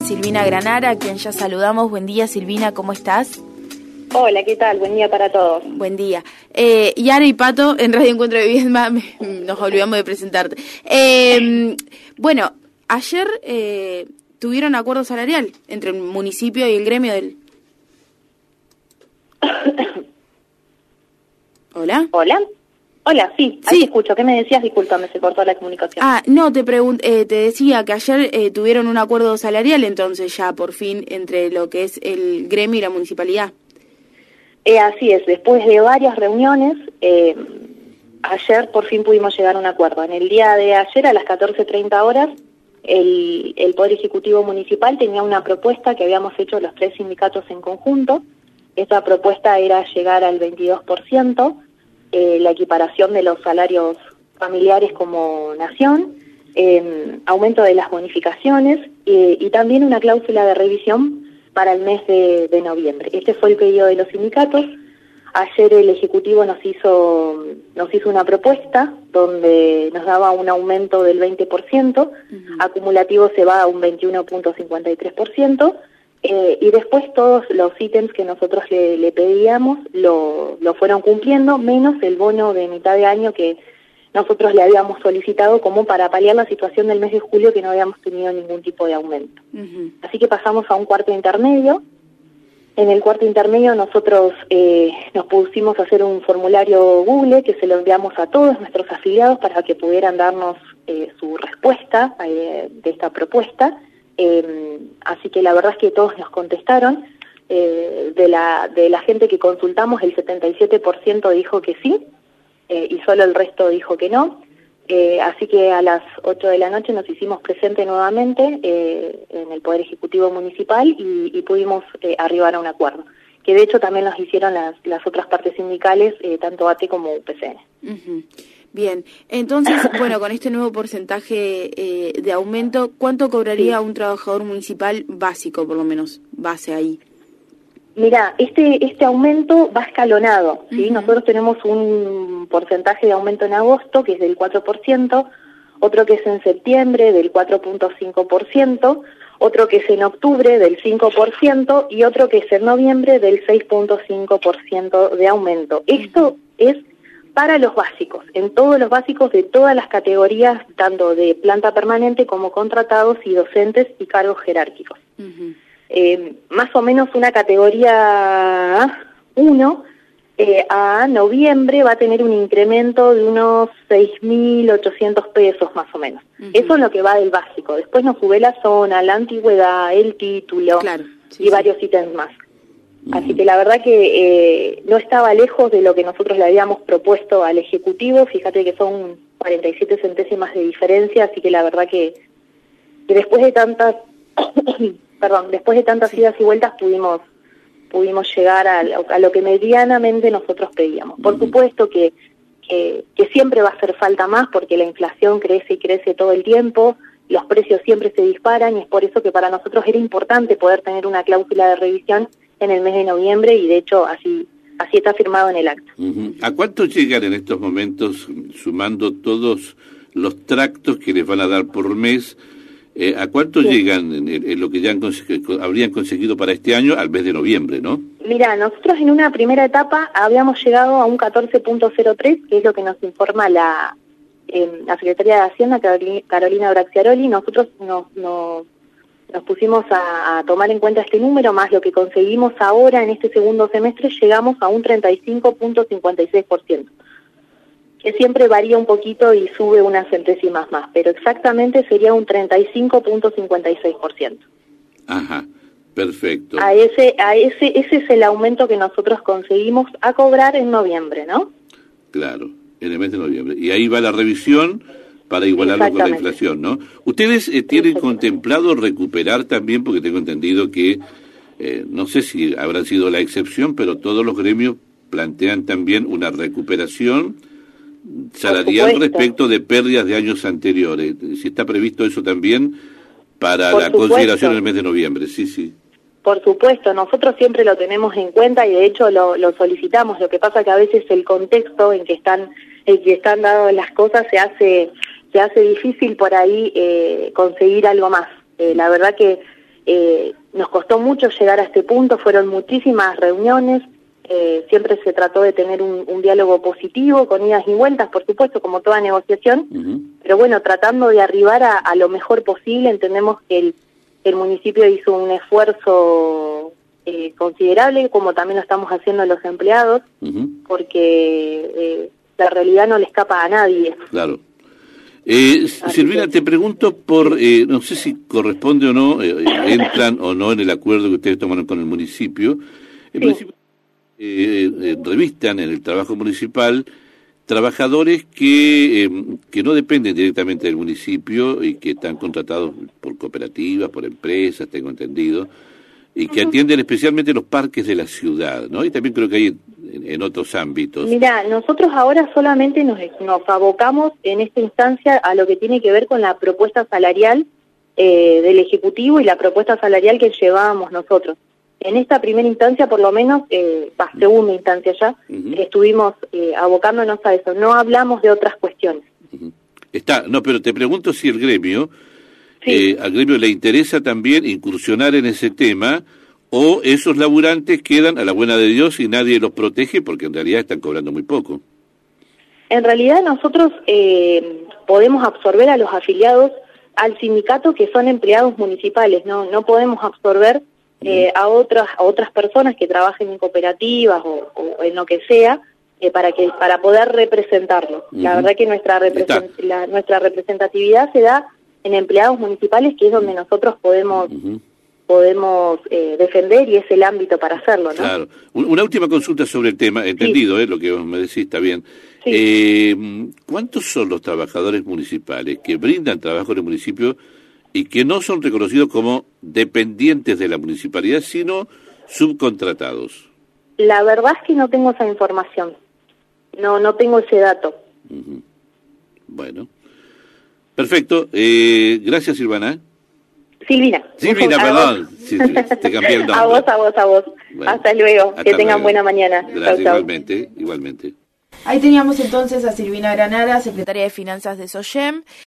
Silvina Granara, a quien ya saludamos. Buen día, Silvina, ¿cómo estás? Hola, ¿qué tal? Buen día para todos. Buen día. Yara y Pato, en Radio Encuentro de Viedma, nos olvidamos de presentarte. Bueno, ayer tuvieron acuerdo salarial entre el municipio y el gremio del... ¿Hola? ¿Hola? Hola, sí, ahí te escucho. ¿Qué me decías? Discúlpame, se cortó la comunicación. No, te decía que ayer tuvieron un acuerdo salarial, entonces ya por fin, entre lo que es el gremio y la municipalidad. Así es, después de varias reuniones, ayer por fin pudimos llegar a un acuerdo. En el día de ayer, a las 14:30 horas, el Poder Ejecutivo Municipal tenía una propuesta que habíamos hecho los 3 sindicatos en conjunto. Esa propuesta era llegar al 22%, la equiparación de los salarios familiares como nación, aumento de las bonificaciones y también una cláusula de revisión para el mes de noviembre. Este fue el pedido de los sindicatos. Ayer el Ejecutivo nos hizo una propuesta donde nos daba un aumento del 20%, acumulativo se va a un 21.53%, y después todos los ítems que nosotros le pedíamos lo fueron cumpliendo, menos el bono de mitad de año que nosotros le habíamos solicitado como para paliar la situación del mes de julio, que no habíamos tenido ningún tipo de aumento. Así que pasamos a un cuarto intermedio. En el cuarto intermedio nosotros nos pusimos a hacer un formulario Google que se lo enviamos a todos nuestros afiliados para que pudieran darnos su respuesta de esta propuesta. Así que la verdad es que todos nos contestaron. De la gente que consultamos, el 77% dijo que sí, y solo el resto dijo que no. Así que a las 8 de la noche nos hicimos presente nuevamente en el Poder Ejecutivo Municipal y pudimos arribar a un acuerdo, que de hecho también nos hicieron las otras partes sindicales, tanto ATE como UPCN. Bien, entonces, bueno, con este nuevo porcentaje de aumento, ¿cuánto cobraría un trabajador municipal básico, por lo menos, base ahí? Mira, este aumento va escalonado, ¿sí? Nosotros tenemos un porcentaje de aumento en agosto, que es del 4%, otro que es en septiembre, del 4.5%, otro que es en octubre, del 5%, y otro que es en noviembre, del 6.5% de aumento. Esto es para los básicos, en todos los básicos de todas las categorías, tanto de planta permanente como contratados y docentes y cargos jerárquicos. Más o menos una categoría 1 a noviembre va a tener un incremento de unos 6.800 pesos más o menos. Eso es lo que va del básico. Después nos sube la zona, la antigüedad, el título y varios ítems más. Así que la verdad que no estaba lejos de lo que nosotros le habíamos propuesto al Ejecutivo. Fíjate que son 47 centésimas de diferencia, así que la verdad que después de tantas idas y vueltas pudimos llegar a lo que medianamente nosotros pedíamos. Por supuesto que siempre va a hacer falta más porque la inflación crece y crece todo el tiempo, los precios siempre se disparan y es por eso que para nosotros era importante poder tener una cláusula de revisión en el mes de noviembre y de hecho así está firmado en el acta. ¿A cuánto llegan en estos momentos, sumando todos los tractos que les van a dar por mes? ¿A cuánto llegan en lo que ya habrían conseguido para este año al mes de noviembre, no? Mira, nosotros en una primera etapa habíamos llegado a un 14.03, que es lo que nos informa la Secretaría de Hacienda, Carolina Braxiaroli. Nosotros nos pusimos a tomar en cuenta este número, más lo que conseguimos ahora en este segundo semestre, llegamos a un 35.56%. Que siempre varía un poquito y sube unas centésimas más, pero exactamente sería un 35.56%. Ajá, perfecto. Ese es el aumento que nosotros conseguimos a cobrar en noviembre, ¿no? Claro, en el mes de noviembre. Y ahí va la revisión para igualarlo con la inflación, ¿no? ¿Ustedes tienen contemplado recuperar también, porque tengo entendido que, no sé si habrá sido la excepción, pero todos los gremios plantean también una recuperación salarial respecto de pérdidas de años anteriores? Si está previsto eso también para la consideración en el mes de noviembre. Sí. Por supuesto, nosotros siempre lo tenemos en cuenta y de hecho lo solicitamos. Lo que pasa que a veces el contexto en que están dadas las cosas se hace difícil por ahí conseguir algo más. La verdad que nos costó mucho llegar a este punto, fueron muchísimas reuniones, siempre se trató de tener un diálogo positivo, con idas y vueltas, por supuesto, como toda negociación, pero bueno, tratando de arribar a lo mejor posible. Entendemos que el municipio hizo un esfuerzo considerable, como también lo estamos haciendo los empleados, porque la realidad no le escapa a nadie. Claro. Silvina, te pregunto no sé si corresponde o no, entran o no en el acuerdo que ustedes tomaron con el municipio. El municipio revistan en el trabajo municipal trabajadores que no dependen directamente del municipio y que están contratados por cooperativas, por empresas, tengo entendido, y que atienden especialmente los parques de la ciudad, ¿no? Y también creo que hay en otros ámbitos. Mira, nosotros ahora solamente nos abocamos en esta instancia a lo que tiene que ver con la propuesta salarial del Ejecutivo y la propuesta salarial que llevábamos nosotros. En esta primera instancia, por lo menos, segunda instancia ya, estuvimos abocándonos a eso. No hablamos de otras cuestiones. No, pero te pregunto si el gremio, al gremio le interesa también incursionar en ese tema, o esos laburantes quedan a la buena de Dios y nadie los protege porque en realidad están cobrando muy poco. En realidad nosotros podemos absorber a los afiliados al sindicato que son empleados municipales, no podemos absorber a otras personas que trabajen en cooperativas o en lo que sea, para poder representarlos. La verdad que nuestra representatividad se da en empleados municipales, que es donde nosotros podemos defender, y es el ámbito para hacerlo, ¿no? Claro. Una última consulta sobre el tema, entendido, lo que vos me decís, está bien. ¿Cuántos son los trabajadores municipales que brindan trabajo en el municipio y que no son reconocidos como dependientes de la municipalidad, sino subcontratados? La verdad es que no tengo esa información. No tengo ese dato. Bueno. Perfecto. Gracias, Silvana. Silvina, perdón. Sí, te cambié el nombre. A vos. Bueno, hasta luego. Que tengan buena mañana. Gracias, igualmente. Ahí teníamos entonces a Silvina Granara, secretaria de Finanzas de SOGEM.